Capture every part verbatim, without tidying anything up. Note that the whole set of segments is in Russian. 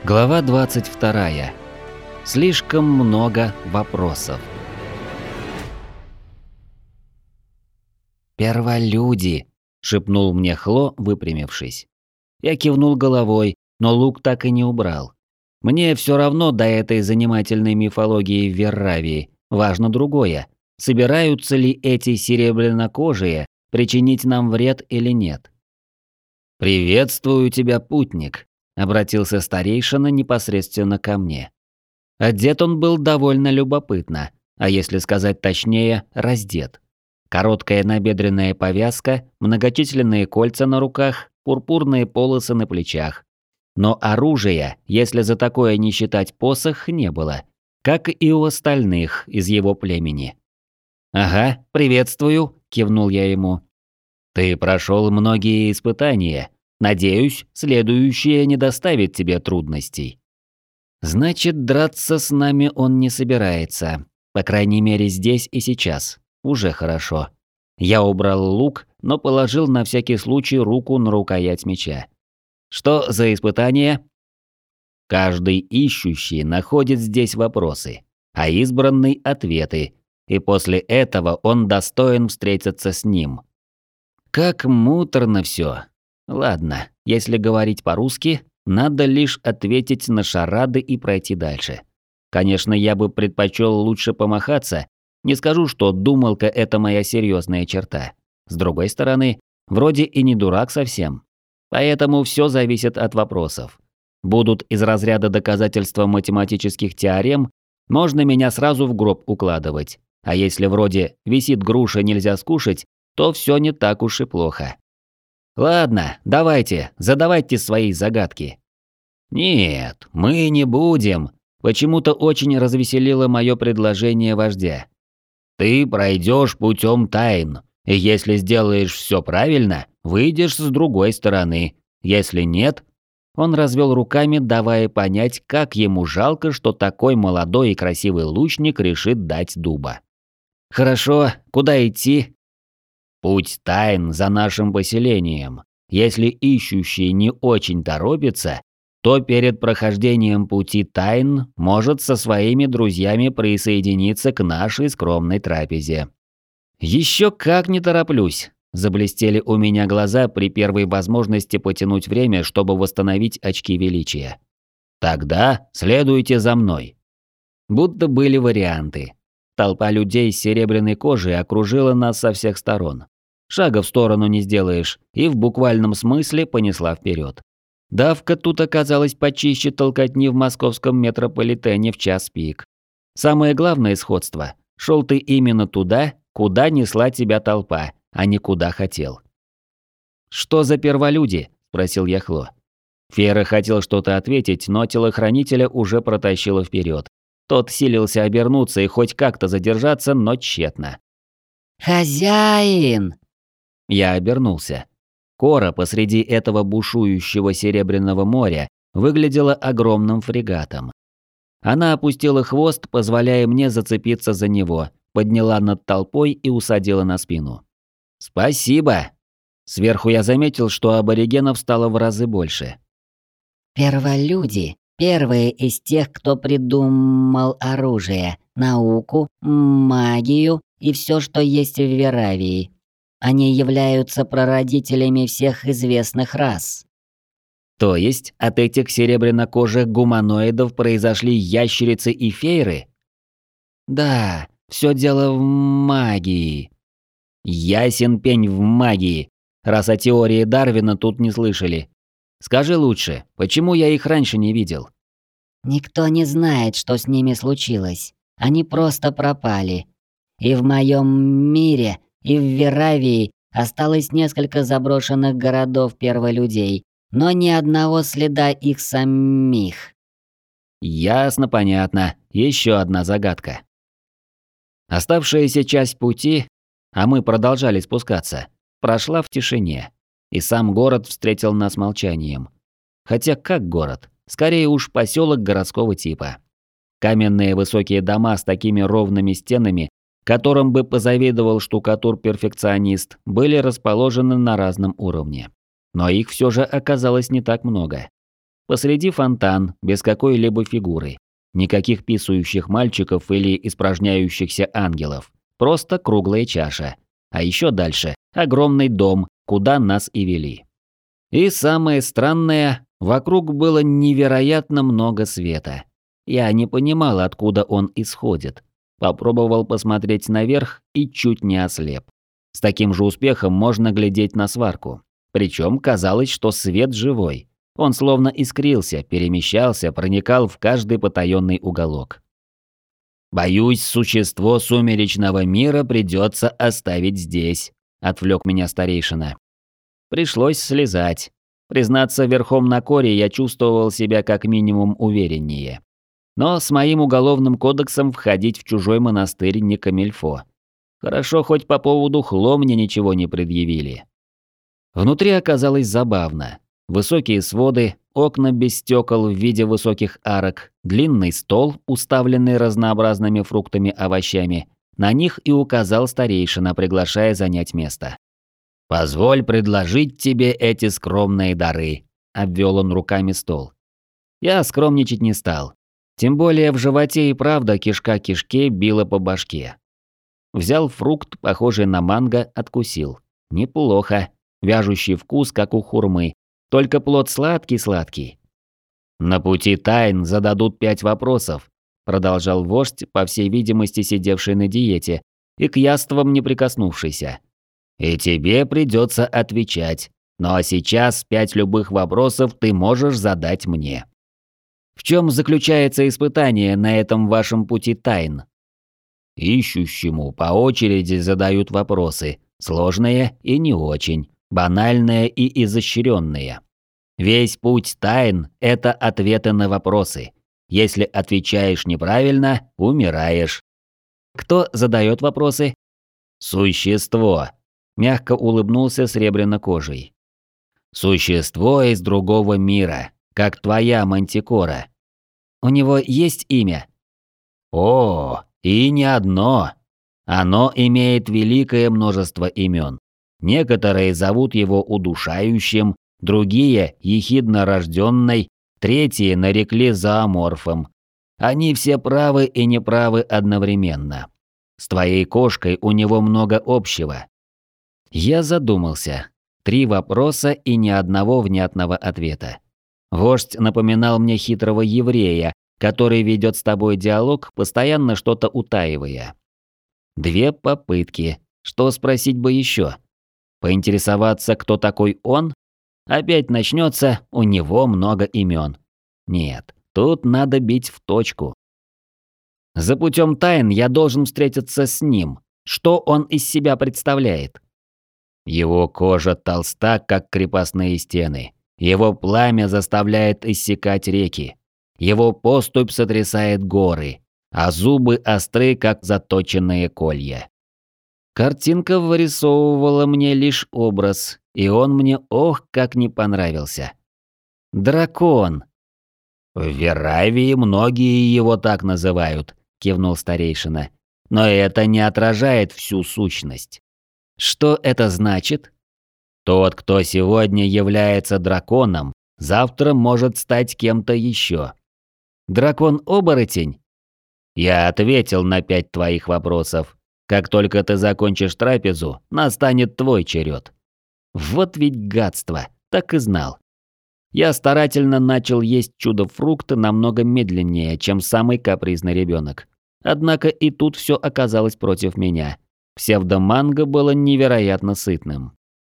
Глава двадцать вторая. Слишком много вопросов. «Перволюди!» – шепнул мне Хло, выпрямившись. Я кивнул головой, но лук так и не убрал. Мне все равно до этой занимательной мифологии в Верравии. Важно другое. Собираются ли эти серебрянокожие причинить нам вред или нет? «Приветствую тебя, путник», — обратился старейшина непосредственно ко мне. Одет он был довольно любопытно, а если сказать точнее, раздет. Короткая набедренная повязка, многочисленные кольца на руках, пурпурные полосы на плечах. Но оружия, если за такое не считать посох, не было, как и у остальных из его племени. «Ага, приветствую», — кивнул я ему. «Ты прошел многие испытания. Надеюсь, следующее не доставит тебе трудностей». Значит, драться с нами он не собирается. По крайней мере, здесь и сейчас. Уже хорошо. Я убрал лук, но положил на всякий случай руку на рукоять меча. Что за испытание? Каждый ищущий находит здесь вопросы, а избранный – ответы, и после этого он достоин встретиться с ним. Как муторно все. Ладно, если говорить по-русски, надо лишь ответить на шарады и пройти дальше. Конечно, я бы предпочел лучше помахаться, не скажу, что думалка – это моя серьезная черта. С другой стороны, вроде и не дурак совсем. Поэтому все зависит от вопросов. Будут из разряда доказательства математических теорем, можно меня сразу в гроб укладывать. А если вроде «висит груша, нельзя скушать», то все не так уж и плохо. Ладно, давайте, задавайте свои загадки. Нет, мы не будем. Почему-то очень развеселило мое предложение вождя. Ты пройдешь путем тайн, и если сделаешь все правильно, выйдешь с другой стороны. Если нет... Он развел руками, давая понять, как ему жалко, что такой молодой и красивый лучник решит дать дуба. Хорошо, куда идти? Путь тайн за нашим поселением. Если ищущий не очень торопится, то перед прохождением пути тайн может со своими друзьями присоединиться к нашей скромной трапезе. Еще как не тороплюсь. Заблестели у меня глаза при первой возможности потянуть время, чтобы восстановить очки величия. Тогда следуйте за мной. Будто были варианты. Толпа людей с серебряной кожей окружила нас со всех сторон. Шага в сторону не сделаешь, и в буквальном смысле понесла вперед. Давка тут оказалась почище толкотни в московском метрополитене в час пик. Самое главное сходство – шел ты именно туда, куда несла тебя толпа, а не куда хотел. «Что за перволюди?» – спросил я Хло. Фера хотел что-то ответить, но телохранителя уже протащило вперед. Тот силился обернуться и хоть как-то задержаться, но тщетно. «Хозяин!» Я обернулся. Кора посреди этого бушующего Серебряного моря выглядела огромным фрегатом. Она опустила хвост, позволяя мне зацепиться за него, подняла над толпой и усадила на спину. «Спасибо!» Сверху я заметил, что аборигенов стало в разы больше. «Перволюди. Первые из тех, кто придумал оружие, науку, магию и все, что есть в Веравии. Они являются прародителями всех известных рас». То есть от этих серебрянокожих гуманоидов произошли ящерицы и фейры? Да, все дело в магии. Ясен пень в магии, раз о теории Дарвина тут не слышали. Скажи лучше, почему я их раньше не видел? «Никто не знает, что с ними случилось. Они просто пропали. И в моем мире, и в Веравии осталось несколько заброшенных городов перволюдей, но ни одного следа их самих». Ясно, понятно. Еще одна загадка. Оставшаяся часть пути, а мы продолжали спускаться, прошла в тишине. И сам город встретил нас молчанием. Хотя как город? Скорее уж поселок городского типа. Каменные высокие дома с такими ровными стенами, которым бы позавидовал штукатур-перфекционист, были расположены на разном уровне. Но их все же оказалось не так много. Посреди фонтан, без какой-либо фигуры. Никаких писающих мальчиков или испражняющихся ангелов. Просто круглая чаша. А еще дальше – огромный дом, куда нас и вели. И самое странное, вокруг было невероятно много света. Я не понимал, откуда он исходит. Попробовал посмотреть наверх и чуть не ослеп. С таким же успехом можно глядеть на сварку. Причем казалось, что свет живой. Он словно искрился, перемещался, проникал в каждый потаенный уголок. «Боюсь, существо сумеречного мира придется оставить здесь», – отвлек меня старейшина. Пришлось слезать. Признаться, верхом на коре я чувствовал себя как минимум увереннее. Но с моим уголовным кодексом входить в чужой монастырь не камильфо. Хорошо, хоть по поводу Хло мне ничего не предъявили. Внутри оказалось забавно. Высокие своды, окна без стекол в виде высоких арок, длинный стол, уставленный разнообразными фруктами-овощами. На них и указал старейшина, приглашая занять место. «Позволь предложить тебе эти скромные дары», – обвел он руками стол. Я скромничать не стал. Тем более в животе и правда кишка кишке била по башке. Взял фрукт, похожий на манго, откусил. Неплохо. Вяжущий вкус, как у хурмы. Только плод сладкий-сладкий. «На пути тайн зададут пять вопросов», – продолжал вождь, по всей видимости сидевший на диете, и к яствам не прикоснувшийся. «И тебе придется отвечать. Ну а сейчас пять любых вопросов ты можешь задать мне». «В чем заключается испытание на этом вашем пути тайн?» Ищущему по очереди задают вопросы, сложные и не очень, банальные и изощренные. Весь путь тайн – это ответы на вопросы. Если отвечаешь неправильно, умираешь. Кто задает вопросы? Существо. Мягко улыбнулся сребряно-кожей. Существо из другого мира, как твоя мантикора. У него есть имя? О, и не одно. Оно имеет великое множество имен. Некоторые зовут его удушающим, другие – ехидно рожденной, третьи нарекли зооморфом. Они все правы и неправы одновременно. С твоей кошкой у него много общего. Я задумался. Три вопроса и ни одного внятного ответа. Вождь напоминал мне хитрого еврея, который ведет с тобой диалог, постоянно что-то утаивая. Две попытки. Что спросить бы еще? Поинтересоваться, кто такой он? Опять начнется, у него много имен. Нет, тут надо бить в точку. За путем тайн я должен встретиться с ним. Что он из себя представляет? Его кожа толста, как крепостные стены. Его пламя заставляет иссекать реки. Его поступь сотрясает горы, а зубы остры, как заточенные колья. Картинка вырисовывала мне лишь образ, и он мне ох как не понравился. Дракон. В Веравии многие его так называют, кивнул старейшина. Но это не отражает всю сущность. Что это значит? Тот, кто сегодня является драконом, завтра может стать кем-то еще. Дракон-оборотень? Я ответил на пять твоих вопросов. Как только ты закончишь трапезу, настанет твой черед. Вот ведь гадство, так и знал. Я старательно начал есть чудо-фрукт намного медленнее, чем самый капризный ребенок. Однако и тут все оказалось против меня. Псевдоманго было невероятно сытным.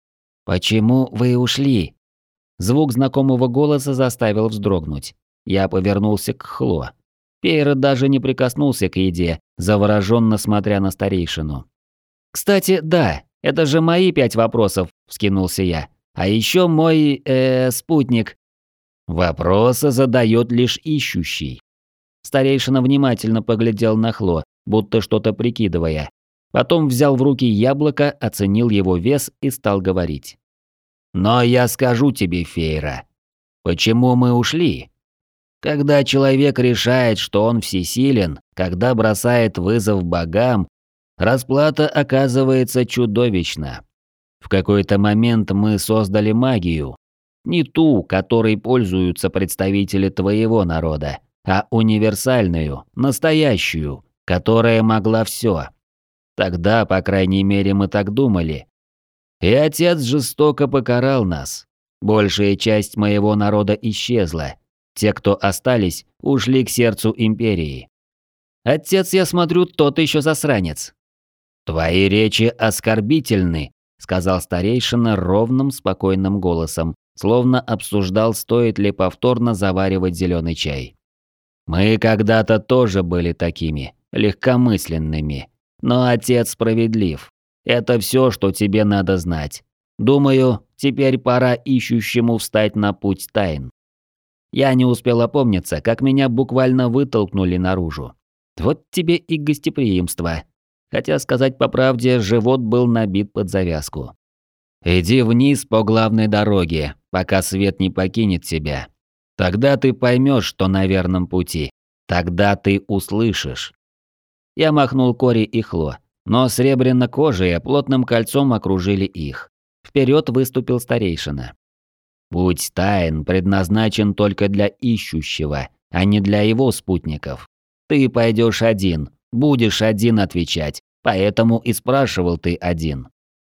«Почему вы ушли?» Звук знакомого голоса заставил вздрогнуть. Я повернулся к Хло. Пейра даже не прикоснулся к еде, завороженно смотря на старейшину. «Кстати, да, это же мои пять вопросов», – вскинулся я. «А еще мой, э, спутник». «Вопросы задает лишь ищущий». Старейшина внимательно поглядел на Хло, будто что-то прикидывая. Потом взял в руки яблоко, оценил его вес и стал говорить. «Но я скажу тебе, Фейра, почему мы ушли? Когда человек решает, что он всесилен, когда бросает вызов богам, расплата оказывается чудовищна. В какой-то момент мы создали магию. Не ту, которой пользуются представители твоего народа, а универсальную, настоящую, которая могла все. Тогда, по крайней мере, мы так думали. И отец жестоко покарал нас. Большая часть моего народа исчезла. Те, кто остались, ушли к сердцу империи. Отец, я смотрю, тот еще засранец. Твои речи оскорбительны, сказал старейшина ровным, спокойным голосом, словно обсуждал, стоит ли повторно заваривать зеленый чай. Мы когда-то тоже были такими, легкомысленными. Но отец справедлив. Это все, что тебе надо знать. Думаю, теперь пора ищущему встать на путь тайн. Я не успел опомниться, как меня буквально вытолкнули наружу. Вот тебе и гостеприимство. Хотя, сказать по правде, живот был набит под завязку. Иди вниз по главной дороге, пока свет не покинет тебя. Тогда ты поймешь, что на верном пути. Тогда ты услышишь. Я махнул Кори и Хло, но сребряно-кожие плотным кольцом окружили их. Вперед выступил старейшина. Путь тайн предназначен только для ищущего, а не для его спутников. Ты пойдешь один, будешь один отвечать, поэтому и спрашивал ты один.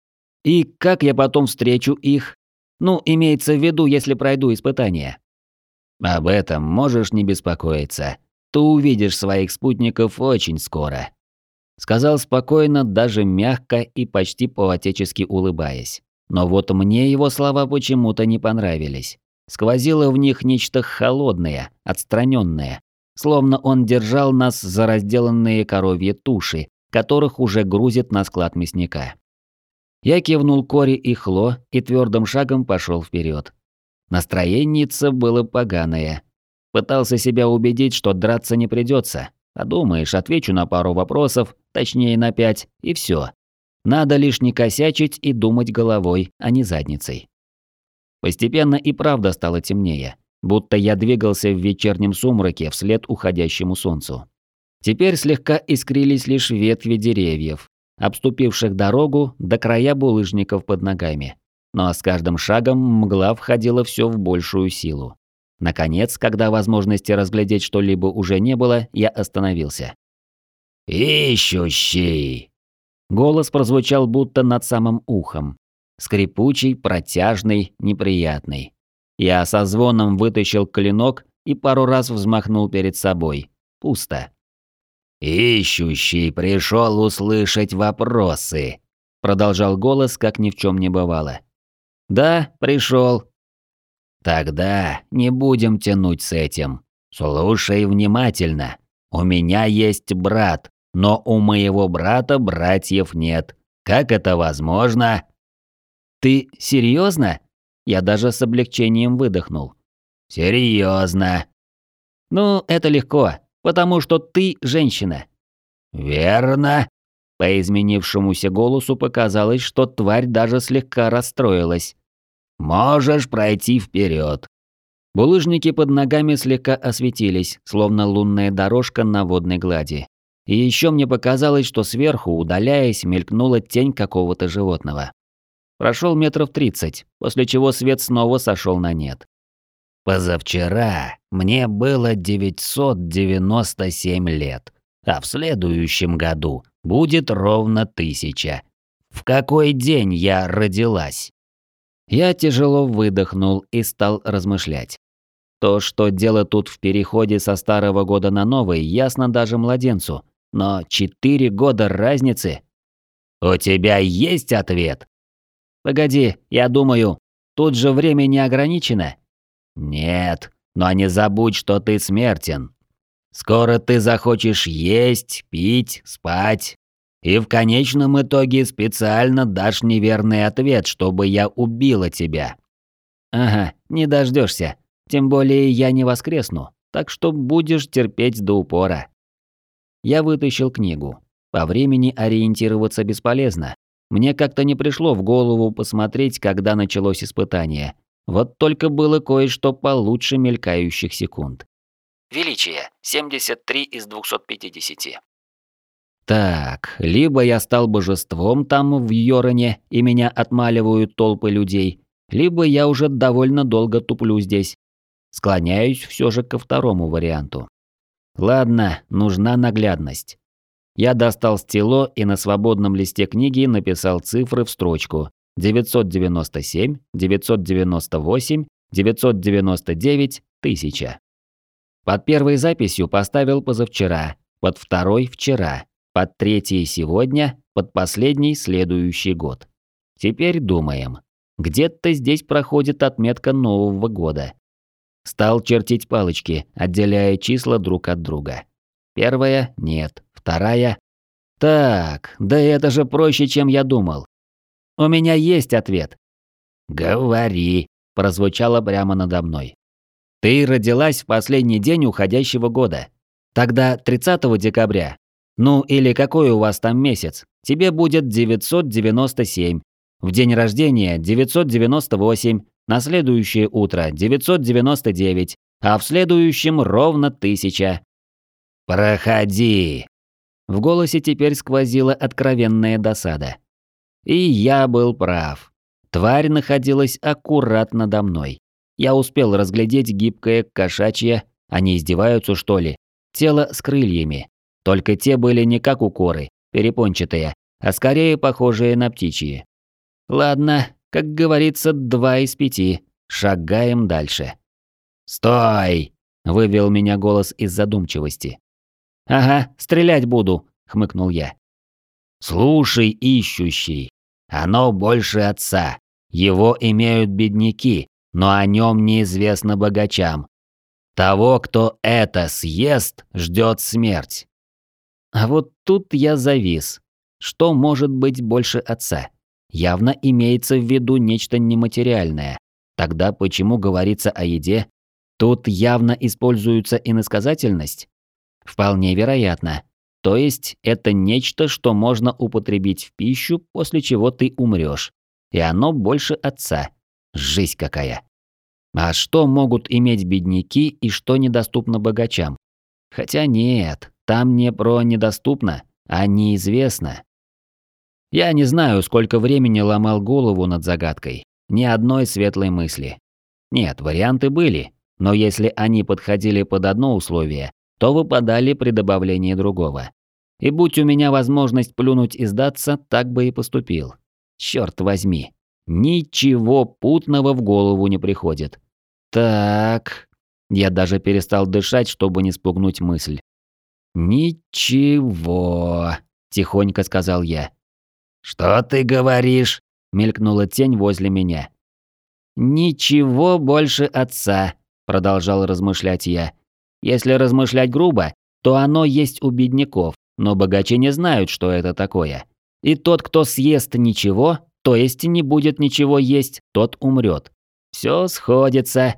И как я потом встречу их? Ну, имеется в виду, если пройду испытание. Об этом можешь не беспокоиться. Ты увидишь своих спутников очень скоро. Сказал спокойно, даже мягко и почти по-отечески улыбаясь. Но вот мне его слова почему-то не понравились. Сквозило в них нечто холодное, отстраненное, словно он держал нас за разделанные коровьи туши, которых уже грузит на склад мясника. Я кивнул Кори и Хло и твердым шагом пошел вперед. Настроенница было поганое. Пытался себя убедить, что драться не придется. Подумаешь, отвечу на пару вопросов, точнее на пять, и все. Надо лишь не косячить и думать головой, а не задницей. Постепенно и правда стало темнее, будто я двигался в вечернем сумраке вслед уходящему солнцу. Теперь слегка искрились лишь ветви деревьев, обступивших дорогу до края булыжников под ногами. Но с каждым шагом мгла входила все в большую силу. Наконец, когда возможности разглядеть что-либо уже не было, я остановился. «Ищущий!» Голос прозвучал будто над самым ухом. Скрипучий, протяжный, неприятный. Я со звоном вытащил клинок и пару раз взмахнул перед собой. Пусто. «Ищущий пришел услышать вопросы», — продолжал голос, как ни в чем не бывало. «Да, пришел». «Тогда не будем тянуть с этим. Слушай внимательно. У меня есть брат, но у моего брата братьев нет. Как это возможно?» «Ты серьезно?» Я даже с облегчением выдохнул. «Серьезно». «Ну, это легко, потому что ты женщина». «Верно». По изменившемуся голосу показалось, что тварь даже слегка расстроилась. «Можешь пройти вперед. Булыжники под ногами слегка осветились, словно лунная дорожка на водной глади. И еще мне показалось, что сверху, удаляясь, мелькнула тень какого-то животного. Прошел метров тридцать, после чего свет снова сошел на нет. «Позавчера мне было девятьсот девяносто семь лет, а в следующем году будет ровно тысяча. В какой день я родилась?» Я тяжело выдохнул и стал размышлять. То, что дело тут в переходе со старого года на новый, ясно даже младенцу. Но четыре года разницы? «У тебя есть ответ?» «Погоди, я думаю, тут же время не ограничено». «Нет, но не забудь, что ты смертен. Скоро ты захочешь есть, пить, спать. И в конечном итоге специально дашь неверный ответ, чтобы я убила тебя». «Ага, не дождешься. Тем более я не воскресну, так что будешь терпеть до упора». Я вытащил книгу. По времени ориентироваться бесполезно. Мне как-то не пришло в голову посмотреть, когда началось испытание. Вот только было кое-что получше мелькающих секунд. Величие – семьдесят три из двухсот пятидесяти. Так, либо я стал божеством там в Йороне, и меня отмаливают толпы людей, либо я уже довольно долго туплю здесь. Склоняюсь все же ко второму варианту. Ладно, нужна наглядность. Я достал стело и на свободном листе книги написал цифры в строчку: девятьсот девяносто семь, девятьсот девяносто восемь, девятьсот девяносто девять, тысяча. Под первой записью поставил позавчера, под второй – вчера, под третьей – сегодня, под последней – следующий год. Теперь думаем. Где-то здесь проходит отметка Нового года. Стал чертить палочки, отделяя числа друг от друга. Первая – нет, вторая – так, да это же проще, чем я думал. У меня есть ответ. «Говори», – прозвучало прямо надо мной. Ты родилась в последний день уходящего года. Тогда тридцатого декабря, ну или какой у вас там месяц, тебе будет девятьсот девяносто семь. В день рождения девятьсот девяносто восемь, на следующее утро девятьсот девяносто девять, а в следующем ровно тысяча. «Проходи!» В голосе теперь сквозила откровенная досада. И я был прав. Тварь находилась аккурат надо мной. Я успел разглядеть гибкое кошачье, они издеваются что ли, тело с крыльями. Только те были не как укоры, перепончатые, а скорее похожие на птичьи. Ладно, как говорится, два из пяти. Шагаем дальше. «Стой!» – вывел меня голос из задумчивости. «Ага, стрелять буду», – хмыкнул я. «Слушай, ищущий, оно больше отца. Его имеют бедняки, но о нем неизвестно богачам. Того, кто это съест, ждет смерть». А вот тут я завис. Что может быть больше отца? Явно имеется в виду нечто нематериальное. Тогда почему говорится о еде? Тут явно используется иносказательность? Вполне вероятно. То есть это нечто, что можно употребить в пищу, после чего ты умрешь. И оно больше отца. Жизнь какая. А что могут иметь бедняки и что недоступно богачам? Хотя нет, там не про недоступно, а неизвестно. Я не знаю, сколько времени ломал голову над загадкой. Ни одной светлой мысли. Нет, варианты были, но если они подходили под одно условие, то выпадали при добавлении другого. И будь у меня возможность плюнуть и сдаться, так бы и поступил. Черт возьми. Ничего путного в голову не приходит. Так. Я даже перестал дышать, чтобы не спугнуть мысль. «Ничего», – тихонько сказал я. «Что ты говоришь?» – мелькнула тень возле меня. «Ничего больше отца», – продолжал размышлять я. «Если размышлять грубо, то оно есть у бедняков, но богачи не знают, что это такое. И тот, кто съест ничего, то есть не будет ничего есть, тот умрет. Все сходится».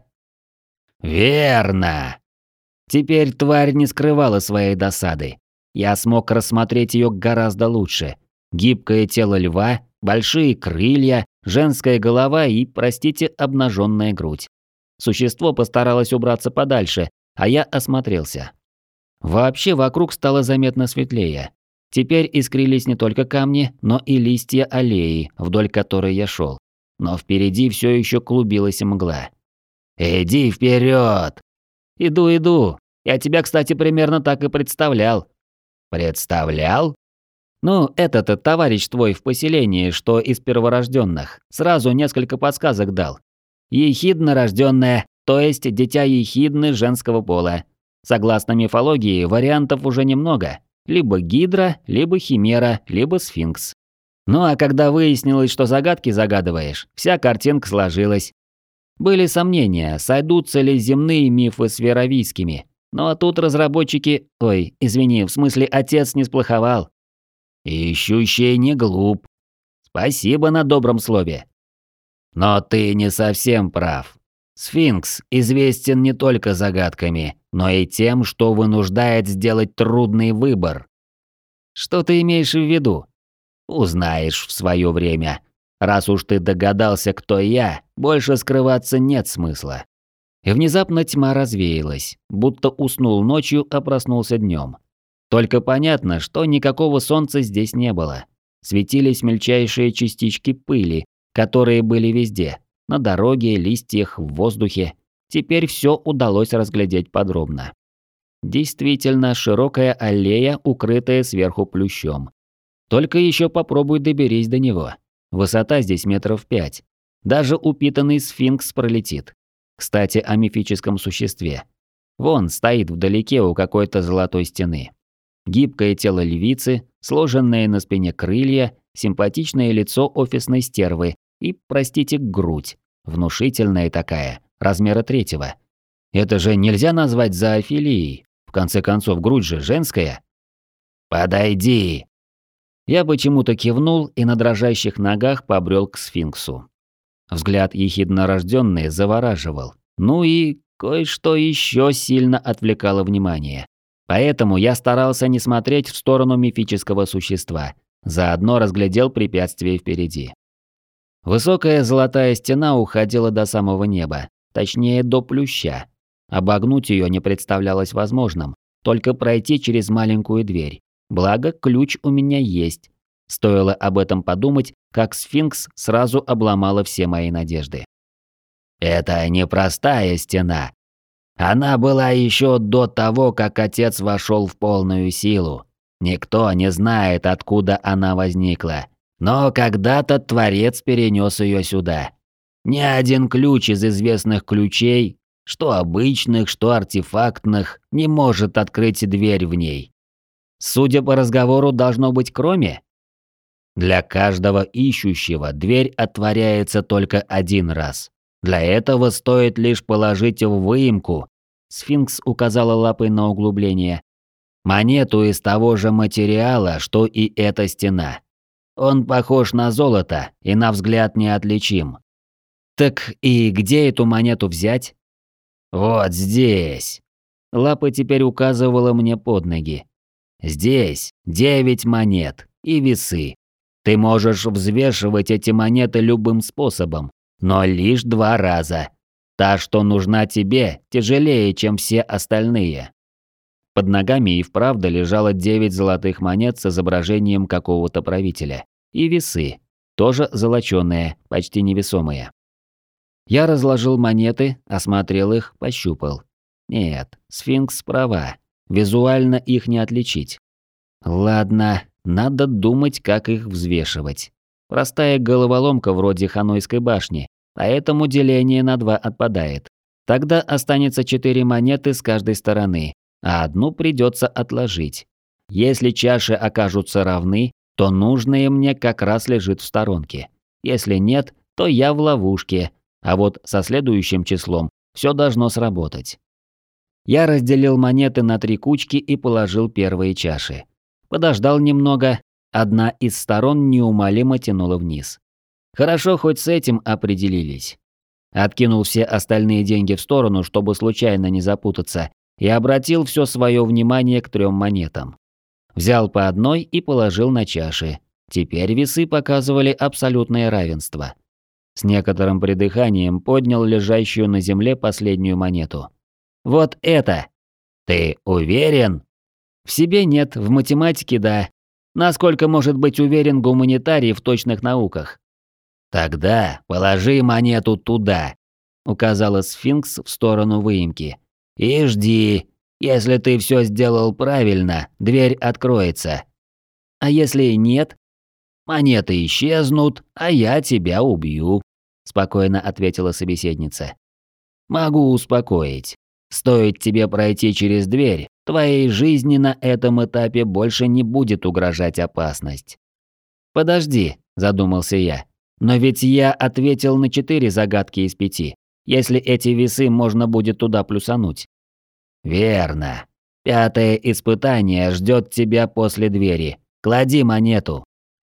«Верно!» Теперь тварь не скрывала своей досады. Я смог рассмотреть ее гораздо лучше. Гибкое тело льва, большие крылья, женская голова и, простите, обнаженная грудь. Существо постаралось убраться подальше, а я осмотрелся. Вообще вокруг стало заметно светлее. Теперь искрились не только камни, но и листья аллеи, вдоль которой я шел. Но впереди все еще клубилась мгла. «Иди вперед!» «Иду, иду. Я тебя, кстати, примерно так и представлял». «Представлял?» «Ну, этот товарищ твой в поселении, что из перворожденных, сразу несколько подсказок дал. Ехидно рожденная, то есть дитя ехидны женского пола. Согласно мифологии, вариантов уже немного. Либо гидра, либо химера, либо сфинкс. Ну а когда выяснилось, что загадки загадываешь, вся картинка сложилась. Были сомнения, сойдутся ли земные мифы с веровийскими. Но тут разработчики... Ой, извини, в смысле отец не сплоховал. Ищущий не глуп. Спасибо на добром слове. Но ты не совсем прав. Сфинкс известен не только загадками, но и тем, что вынуждает сделать трудный выбор. Что ты имеешь в виду? Узнаешь в свое время. Раз уж ты догадался, кто я, больше скрываться нет смысла. И внезапно тьма развеялась, будто уснул ночью, а проснулся днем. Только понятно, что никакого солнца здесь не было. Светились мельчайшие частички пыли, которые были везде, на дороге, листьях, в воздухе. Теперь все удалось разглядеть подробно. Действительно широкая аллея, укрытая сверху плющом. Только еще попробуй доберись до него. Высота здесь метров пять. Даже упитанный сфинкс пролетит. Кстати, о мифическом существе. Вон стоит вдалеке у какой-то золотой стены. Гибкое тело львицы, сложенные на спине крылья, симпатичное лицо офисной стервы и, простите, грудь. Внушительная такая, размера третьего. Это же нельзя назвать зоофилией. В конце концов, грудь же женская. «Подойди!» Я почему-то кивнул и на дрожащих ногах побрел к сфинксу. Взгляд ехиднорождённый завораживал. Ну и кое-что еще сильно отвлекало внимание. Поэтому я старался не смотреть в сторону мифического существа. Заодно разглядел препятствие впереди. Высокая золотая стена уходила до самого неба, точнее до плюща. Обогнуть ее не представлялось возможным, только пройти через маленькую дверь. Благо, ключ у меня есть. Стоило об этом подумать, как сфинкс сразу обломала все мои надежды. Это непростая стена. Она была еще до того, как отец вошел в полную силу. Никто не знает, откуда она возникла. Но когда-то Творец перенес ее сюда. Ни один ключ из известных ключей, что обычных, что артефактных, не может открыть дверь в ней. Судя по разговору, должно быть кроме. Для каждого ищущего дверь отворяется только один раз. Для этого стоит лишь положить в выемку, сфинкс указала лапой на углубление, монету из того же материала, что и эта стена. Он похож на золото и на взгляд неотличим. Так и где эту монету взять? Вот здесь. Лапа теперь указывала мне под ноги. Здесь девять монет и весы. Ты можешь взвешивать эти монеты любым способом, но лишь два раза. Та, что нужна тебе, тяжелее, чем все остальные. Под ногами и вправду лежало девять золотых монет с изображением какого-то правителя. И весы, тоже золочёные, почти невесомые. Я разложил монеты, осмотрел их, пощупал. Нет, сфинкс права. Визуально их не отличить. Ладно, надо думать, как их взвешивать. Простая головоломка вроде Ханойской башни, поэтому деление на два отпадает. Тогда останется четыре монеты с каждой стороны, а одну придется отложить. Если чаши окажутся равны, то нужное мне как раз лежит в сторонке. Если нет, то я в ловушке, а вот со следующим числом все должно сработать. Я разделил монеты на три кучки и положил первые чаши. Подождал немного, одна из сторон неумолимо тянула вниз. Хорошо, хоть с этим определились. Откинул все остальные деньги в сторону, чтобы случайно не запутаться, и обратил все свое внимание к трем монетам. Взял по одной и положил на чаши. Теперь весы показывали абсолютное равенство. С некоторым придыханием поднял лежащую на земле последнюю монету. Вот это! Ты уверен? В себе нет, в математике да. Насколько может быть уверен гуманитарий в точных науках? Тогда положи монету туда, указала сфинкс в сторону выемки. И жди. Если ты все сделал правильно, дверь откроется. А если нет? Монеты исчезнут, а я тебя убью, спокойно ответила собеседница. Могу успокоить. Стоит тебе пройти через дверь, твоей жизни на этом этапе больше не будет угрожать опасность. Подожди, задумался я. Но ведь я ответил на четыре загадки из пяти, если эти весы можно будет туда плюсануть. Верно. Пятое испытание ждет тебя после двери. Клади монету.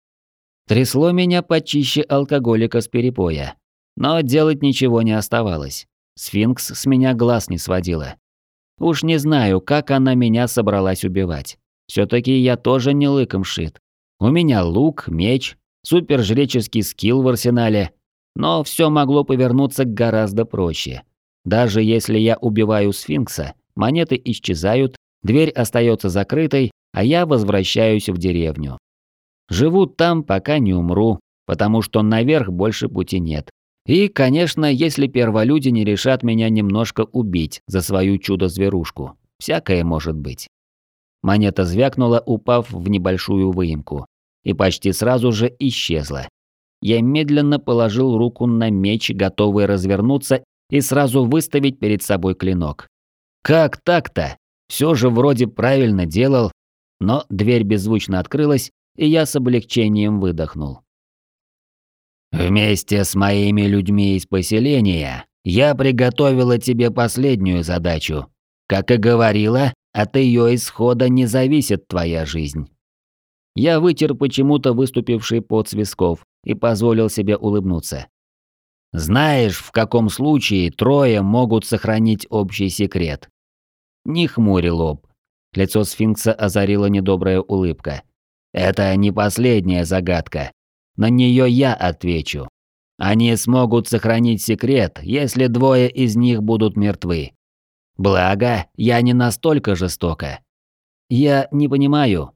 Трясло меня почище алкоголика с перепоя. Но делать ничего не оставалось. Сфинкс с меня глаз не сводила. Уж не знаю, как она меня собралась убивать. Все-таки я тоже не лыком шит. У меня лук, меч, супержреческий скилл в арсенале. Но все могло повернуться гораздо проще. Даже если я убиваю сфинкса, монеты исчезают, дверь остается закрытой, а я возвращаюсь в деревню. Живу там, пока не умру, потому что наверх больше пути нет. И, конечно, если перволюди не решат меня немножко убить за свою чудо-зверушку. Всякое может быть. Монета звякнула, упав в небольшую выемку. И почти сразу же исчезла. Я медленно положил руку на меч, готовый развернуться и сразу выставить перед собой клинок. Как так-то? Все же вроде правильно делал. Но дверь беззвучно открылась, и я с облегчением выдохнул. «Вместе с моими людьми из поселения я приготовила тебе последнюю задачу. Как и говорила, от ее исхода не зависит твоя жизнь». Я вытер почему-то выступивший пот с висков и позволил себе улыбнуться. «Знаешь, в каком случае трое могут сохранить общий секрет?» Не хмури лоб. Лицо сфинкса озарила недобрая улыбка. «Это не последняя загадка. На нее я отвечу. Они смогут сохранить секрет, если двое из них будут мертвы. Благо, я не настолько жестока. Я не понимаю.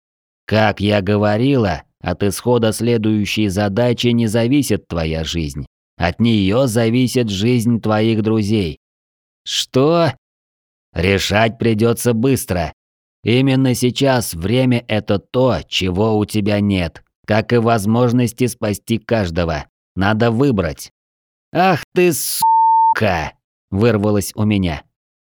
Как я говорила, от исхода следующей задачи не зависит твоя жизнь. От нее зависит жизнь твоих друзей. Что? Решать придется быстро. Именно сейчас время – это то, чего у тебя нет, как и возможности спасти каждого. Надо выбрать. «Ах ты, сука!» – вырвалось у меня.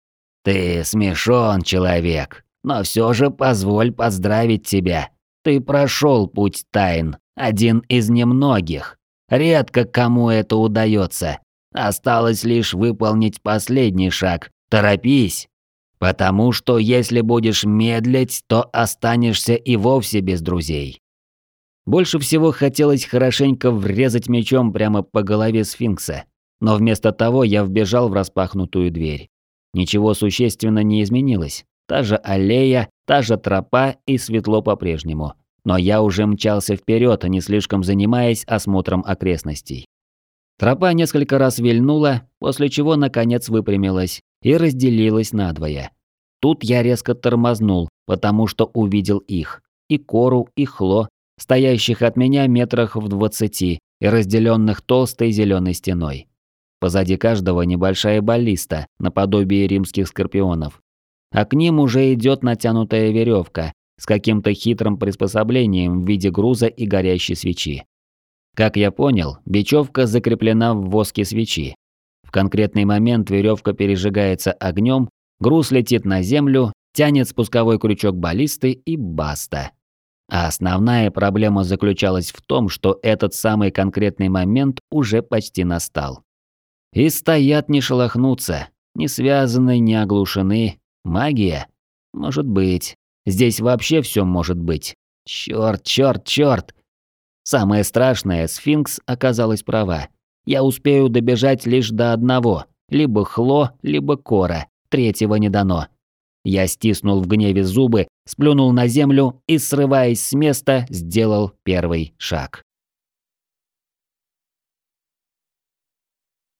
«Ты смешон, человек, но все же позволь поздравить тебя. Ты прошел путь тайн, один из немногих. Редко кому это удается. Осталось лишь выполнить последний шаг. Торопись. Потому что если будешь медлить, то останешься и вовсе без друзей». Больше всего хотелось хорошенько врезать мечом прямо по голове сфинкса, но вместо того я вбежал в распахнутую дверь. Ничего существенно не изменилось. Та же аллея, та же тропа и светло по-прежнему. Но я уже мчался вперед, не слишком занимаясь осмотром окрестностей. Тропа несколько раз вильнула, после чего наконец выпрямилась и разделилась надвое. Тут я резко тормознул, потому что увидел их. И Кору, и Хло, стоящих от меня метрах в двадцати и разделенных толстой зеленой стеной. Позади каждого небольшая баллиста, наподобие римских скорпионов. А к ним уже идет натянутая веревка с каким-то хитрым приспособлением в виде груза и горящей свечи. Как я понял, бечевка закреплена в воске свечи. В конкретный момент веревка пережигается огнем, груз летит на землю, тянет спусковой крючок баллисты и баста. А основная проблема заключалась в том, что этот самый конкретный момент уже почти настал. И стоят не шелохнутся, не связаны, не оглушены. Магия? Может быть. Здесь вообще все может быть. Чёрт, чёрт, чёрт. Самое страшное, сфинкс оказалась права. Я успею добежать лишь до одного. Либо Хло, либо Кора. Третьего не дано. Я стиснул в гневе зубы, сплюнул на землю и, срываясь с места, сделал первый шаг.